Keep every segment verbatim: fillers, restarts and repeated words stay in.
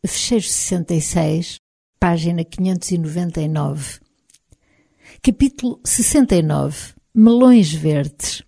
fecheiro sessenta e seis, página quinhentos e noventa e nove. Capítulo sessenta e nove. Melões verdes.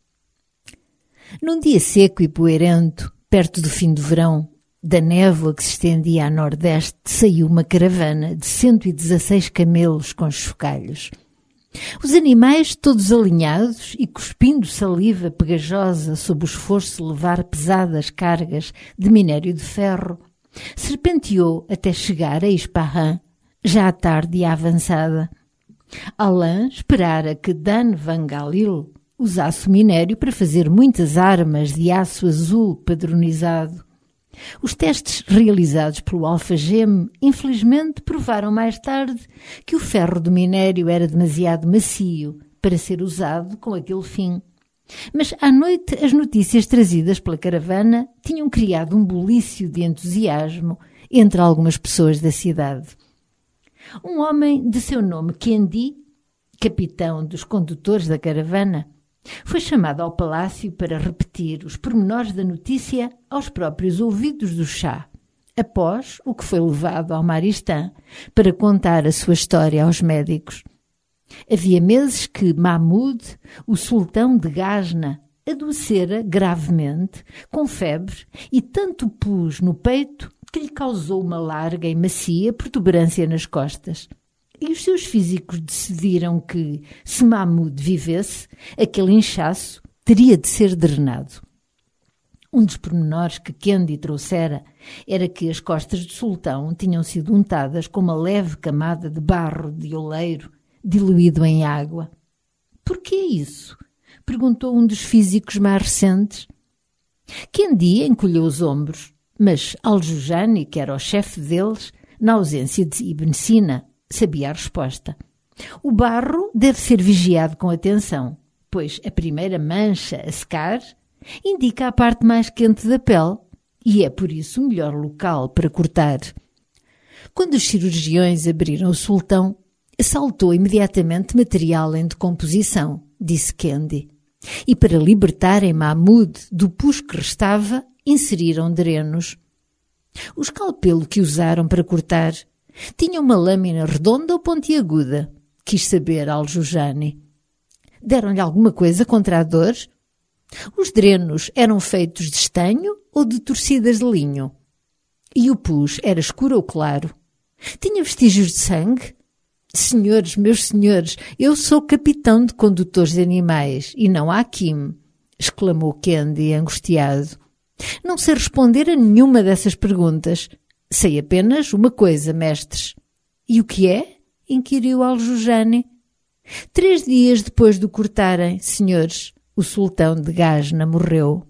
Num dia seco e poeirento, perto do fim do verão, da névoa que se estendia a nordeste, saiu uma caravana de cento e dezesseis camelos com chocalhos. Os animais, todos alinhados e cuspindo saliva pegajosa sob o esforço de levar pesadas cargas de minério de ferro, serpenteou até chegar a Ispahan, já à tarde e avançada. Alain esperara que Dan Van Galil usasse o minério para fazer muitas armas de aço azul padronizado. Os testes realizados pelo alfageme, infelizmente, provaram mais tarde que o ferro do minério era demasiado macio para ser usado com aquele fim. Mas à noite as notícias trazidas pela caravana tinham criado um bulício de entusiasmo entre algumas pessoas da cidade. Um homem de seu nome Kendi, capitão dos condutores da caravana, foi chamado ao palácio para repetir os pormenores da notícia aos próprios ouvidos do chá, após o que foi levado ao Maristã para contar a sua história aos médicos. Havia meses que Mahmud, o sultão de Gazna, adoecera gravemente, com febre, e tanto pus no peito que lhe causou uma larga e macia protuberância nas costas. E os seus físicos decidiram que, se Mahmud vivesse, aquele inchaço teria de ser drenado. Um dos pormenores que Kendi trouxera era que as costas do sultão tinham sido untadas com uma leve camada de barro de oleiro diluído em água. — Por que isso? — perguntou um dos físicos mais recentes. Kendi encolheu os ombros, mas Al-Jujani, que era o chefe deles, na ausência de Ibn Sina, sabia a resposta. O barro deve ser vigiado com atenção, pois a primeira mancha a secar indica a parte mais quente da pele e é por isso o melhor local para cortar. Quando os cirurgiões abriram o sultão, saltou imediatamente material em decomposição, disse Kendi, e para libertarem Mahmud do pus que restava, inseriram drenos. O escalpelo que usaram para cortar tinha uma lâmina redonda ou pontiaguda? Quis saber Al-Jujani. Deram-lhe alguma coisa contra a dor? Os drenos eram feitos de estanho ou de torcidas de linho? E o pus era escuro ou claro? Tinha vestígios de sangue? Senhores, meus senhores, eu sou capitão de condutores de animais e não Hakim, exclamou Kendi angustiado. Não sei responder a nenhuma dessas perguntas. Sei apenas uma coisa, mestres. E o que é? Inquiriu Al-Jujani. Três dias depois de o cortarem, senhores, o sultão de Gazna morreu.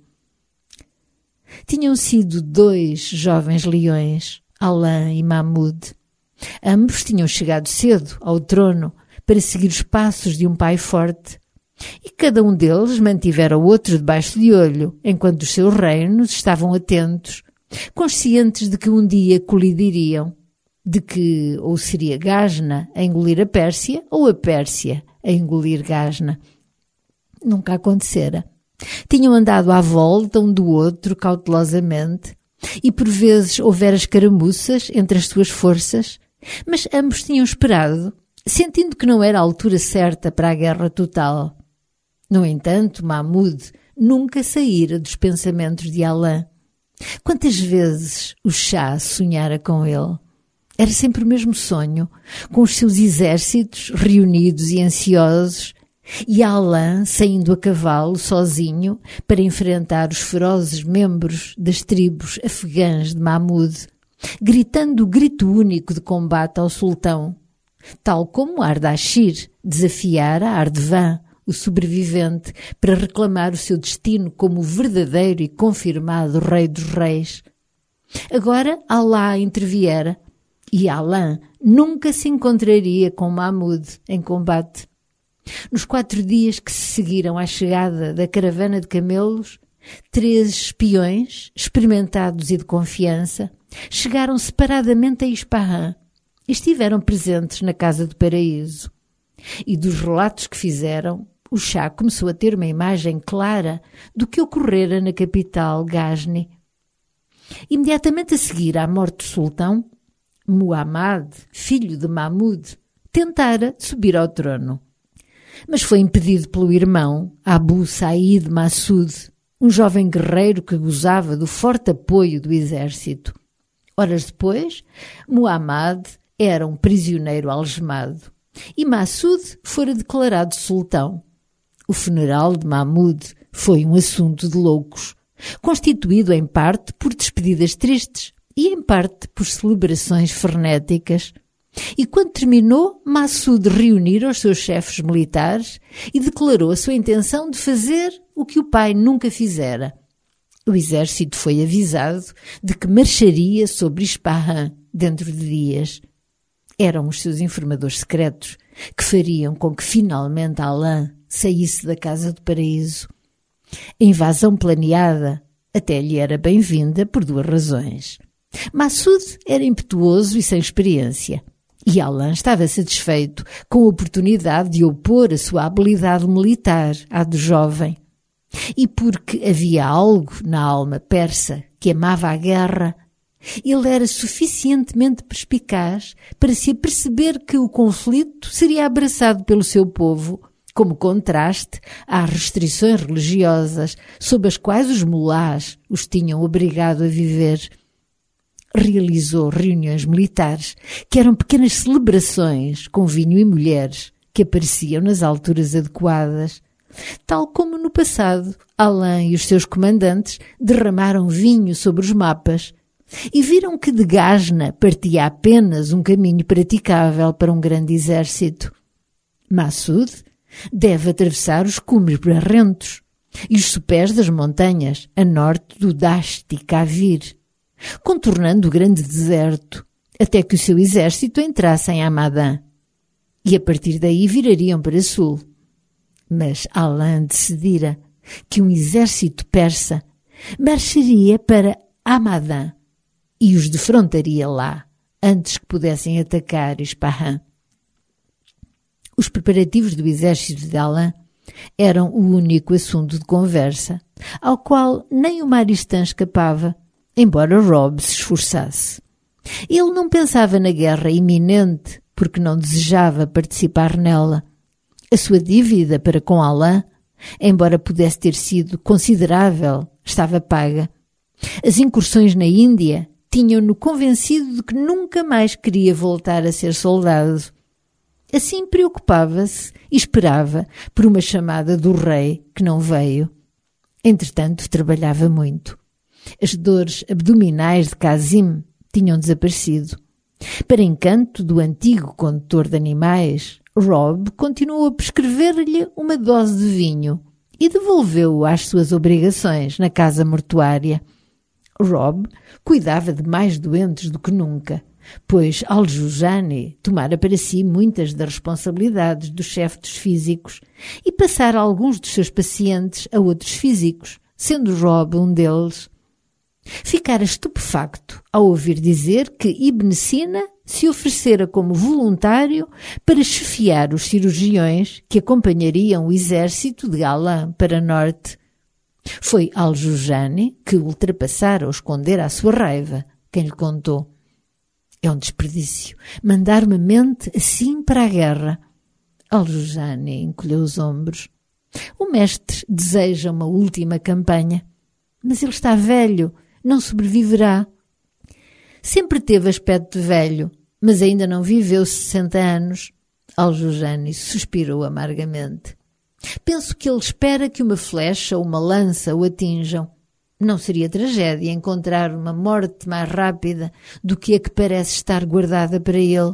Tinham sido dois jovens leões, Alain e Mahmud. Ambos tinham chegado cedo ao trono para seguir os passos de um pai forte, e cada um deles mantivera o outro debaixo de olho, enquanto os seus reinos estavam atentos, conscientes de que um dia colidiriam, de que ou seria Gazna a engolir a Pérsia ou a Pérsia a engolir Gazna. Nunca acontecera. Tinham andado à volta um do outro cautelosamente e por vezes houvera escaramuças entre as suas forças, mas ambos tinham esperado, sentindo que não era a altura certa para a guerra total. No entanto, Mahmud nunca saíra dos pensamentos de Alain. Quantas vezes o chá sonhara com ele? Era sempre o mesmo sonho, com os seus exércitos reunidos e ansiosos, e Alain saindo a cavalo sozinho para enfrentar os ferozes membros das tribos afegãs de Mahmud, gritando o grito único de combate ao sultão, tal como Ardashir desafiara Ardevan, o sobrevivente, para reclamar o seu destino como o verdadeiro e confirmado rei dos reis. Agora Alá interviera, e Alain nunca se encontraria com Mahmud em combate. Nos quatro dias que se seguiram à chegada da caravana de camelos, três espiões, experimentados e de confiança, chegaram separadamente a Ispahan e estiveram presentes na Casa do Paraíso. E dos relatos que fizeram, o chá começou a ter uma imagem clara do que ocorrera na capital Ghazni. Imediatamente a seguir à morte do sultão, Muhammad, filho de Mahmud, tentara subir ao trono. Mas foi impedido pelo irmão, Abu Said Massoud, um jovem guerreiro que gozava do forte apoio do exército. Horas depois, Muhammad era um prisioneiro algemado e Massoud fora declarado sultão. O funeral de Mahmud foi um assunto de loucos, constituído em parte por despedidas tristes e em parte por celebrações frenéticas. E quando terminou, Massoud reuniu os seus chefes militares e declarou a sua intenção de fazer o que o pai nunca fizera. O exército foi avisado de que marcharia sobre Ispahan dentro de dias. Eram os seus informadores secretos que fariam com que finalmente Alain saísse da Casa do Paraíso. A invasão planeada até lhe era bem-vinda por duas razões. Massoud era impetuoso e sem experiência, e Alain estava satisfeito com a oportunidade de opor a sua habilidade militar à do jovem. E porque havia algo na alma persa que amava a guerra, ele era suficientemente perspicaz para se aperceber que o conflito seria abraçado pelo seu povo, como contraste às restrições religiosas sob as quais os mulás os tinham obrigado a viver. Realizou reuniões militares, que eram pequenas celebrações com vinho e mulheres, que apareciam nas alturas adequadas. Tal como no passado, Alain e os seus comandantes derramaram vinho sobre os mapas e viram que de Gasna partia apenas um caminho praticável para um grande exército. Massoud deve atravessar os cumes barrentos e os sopés das montanhas a norte do Dashti Kavir, contornando o grande deserto, até que o seu exército entrasse em Hamadan, e a partir daí virariam para sul. Mas Alain decidira que um exército persa marcharia para Hamadan e os defrontaria lá, antes que pudessem atacar Ispahan. Os preparativos do exército de Alain eram o único assunto de conversa, ao qual nem o Maristan escapava, embora Rob se esforçasse. Ele não pensava na guerra iminente porque não desejava participar nela. A sua dívida para com Alain, embora pudesse ter sido considerável, estava paga. As incursões na Índia tinham-no convencido de que nunca mais queria voltar a ser soldado. Assim preocupava-se e esperava por uma chamada do rei que não veio. Entretanto, trabalhava muito. As dores abdominais de Kazim tinham desaparecido. Para encanto do antigo condutor de animais, Rob continuou a prescrever-lhe uma dose de vinho e devolveu-o às suas obrigações na casa mortuária. Rob cuidava de mais doentes do que nunca, pois Al-Jujani tomara para si muitas das responsabilidades do chefe dos físicos e passara alguns dos seus pacientes a outros físicos, sendo Rob um deles. Ficara estupefacto ao ouvir dizer que Ibn Sina se oferecera como voluntário para chefiar os cirurgiões que acompanhariam o exército de Alain para norte. Foi Al-Jujani que o ultrapassara ou escondera a sua raiva, quem lhe contou. É um desperdício mandar uma mente assim para a guerra. Al-Jujani encolheu os ombros. O mestre deseja uma última campanha, mas ele está velho, não sobreviverá. Sempre teve aspecto de velho, mas ainda não viveu sessenta anos. Al-Jujani suspirou amargamente. Penso que ele espera que uma flecha ou uma lança o atinjam. Não seria tragédia encontrar uma morte mais rápida do que a que parece estar guardada para ele.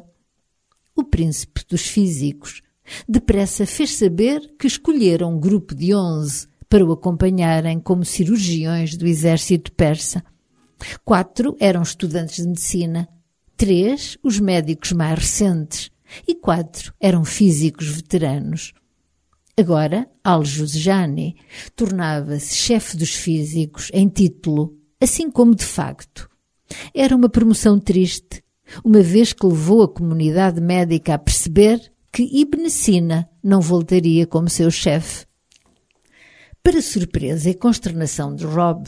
O príncipe dos físicos depressa fez saber que escolheram um grupo de onze para o acompanharem como cirurgiões do exército persa. Quatro eram estudantes de medicina, três os médicos mais recentes e quatro eram físicos veteranos. Agora, Al-Juzjani tornava-se chefe dos físicos em título, assim como de facto. Era uma promoção triste, uma vez que levou a comunidade médica a perceber que Ibn Sina não voltaria como seu chefe. Para surpresa e consternação de Rob,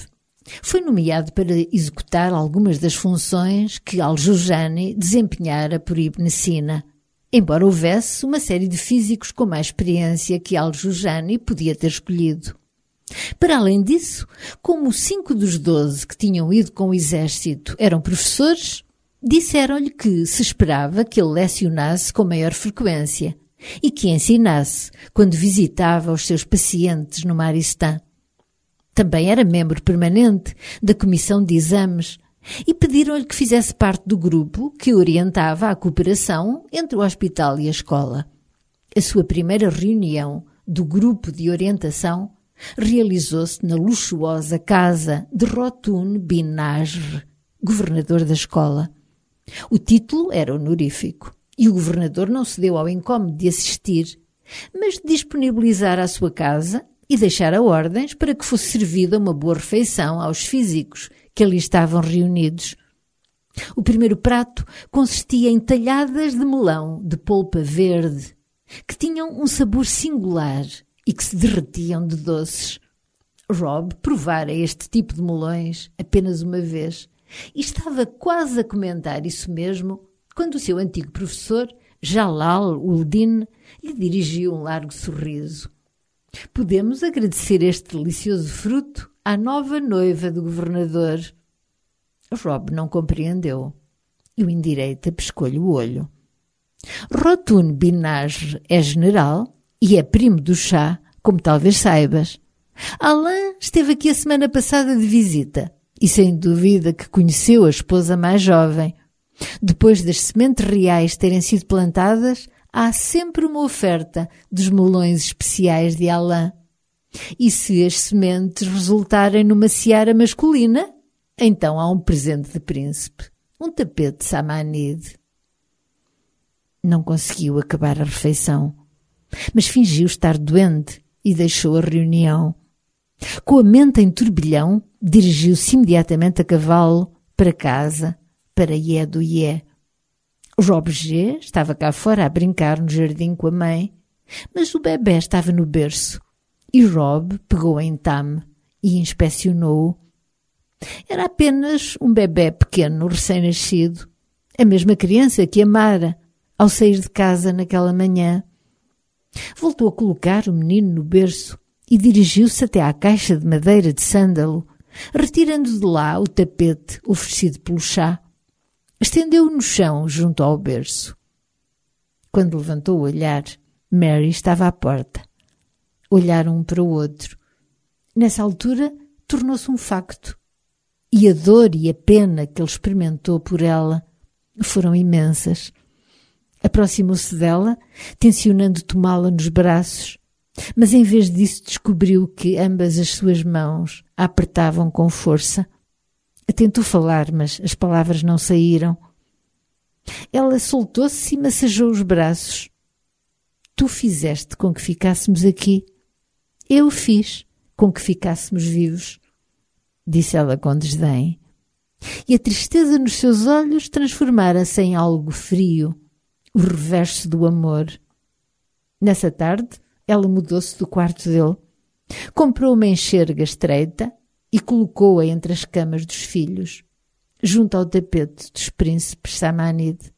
Foi nomeado para executar algumas das funções que Al-Juzani desempenhara por Ibn Sina, embora houvesse uma série de físicos com mais experiência que Al-Juzani podia ter escolhido. Para além disso, como cinco dos doze que tinham ido com o exército eram professores, disseram-lhe que se esperava que ele lecionasse com maior frequência e que ensinasse quando visitava os seus pacientes no Maristã. Também era membro permanente da comissão de exames e pediram-lhe que fizesse parte do grupo que orientava a cooperação entre o hospital e a escola. A sua primeira reunião do grupo de orientação realizou-se na luxuosa casa de Rotun bin Nasr, governador da escola. O título era honorífico e o governador não se deu ao incómodo de assistir, mas de disponibilizar a sua casa e deixar ordens para que fosse servida uma boa refeição aos físicos que ali estavam reunidos. O primeiro prato consistia em talhadas de melão de polpa verde, que tinham um sabor singular e que se derretiam de doces. Rob provara este tipo de melões apenas uma vez e estava quase a comentar isso mesmo quando o seu antigo professor, Jalal Uldin, lhe dirigiu um largo sorriso. Podemos agradecer este delicioso fruto à nova noiva do governador. Rob não compreendeu e o indireita pescou-lhe o olho. Rotun bin Nasr é general e é primo do chá, como talvez saibas. Alain esteve aqui a semana passada de visita e sem dúvida que conheceu a esposa mais jovem. Depois das sementes reais terem sido plantadas, há sempre uma oferta dos melões especiais de Alain. E se as sementes resultarem numa seara masculina, então há um presente de príncipe, um tapete Samanide. Não conseguiu acabar a refeição, mas fingiu estar doente e deixou a reunião. Com a mente em turbilhão, dirigiu-se imediatamente a cavalo para casa, para Ié do Ié. Rob G estava cá fora a brincar no jardim com a mãe, mas o bebé estava no berço e Rob pegou em Tam e inspecionou-o. Era apenas um bebé pequeno, recém-nascido, a mesma criança que amara ao sair de casa naquela manhã. Voltou a colocar o menino no berço e dirigiu-se até à caixa de madeira de sândalo, retirando de lá o tapete oferecido pelo chá. Estendeu-o no chão junto ao berço. Quando levantou o olhar, Mary estava à porta. Olharam um para o outro. Nessa altura, tornou-se um facto. E a dor e a pena que ele experimentou por ela foram imensas. Aproximou-se dela, tencionando tomá-la nos braços, mas em vez disso descobriu que ambas as suas mãos a apertavam com força. Tentou falar, mas as palavras não saíram. Ela soltou-se e massageou os braços. Tu fizeste com que ficássemos aqui. Eu fiz com que ficássemos vivos, disse ela com desdém. E a tristeza nos seus olhos transformara-se em algo frio, o reverso do amor. Nessa tarde, ela mudou-se do quarto dele, comprou uma enxerga estreita e colocou-a entre as camas dos filhos, junto ao tapete dos príncipes Samanide.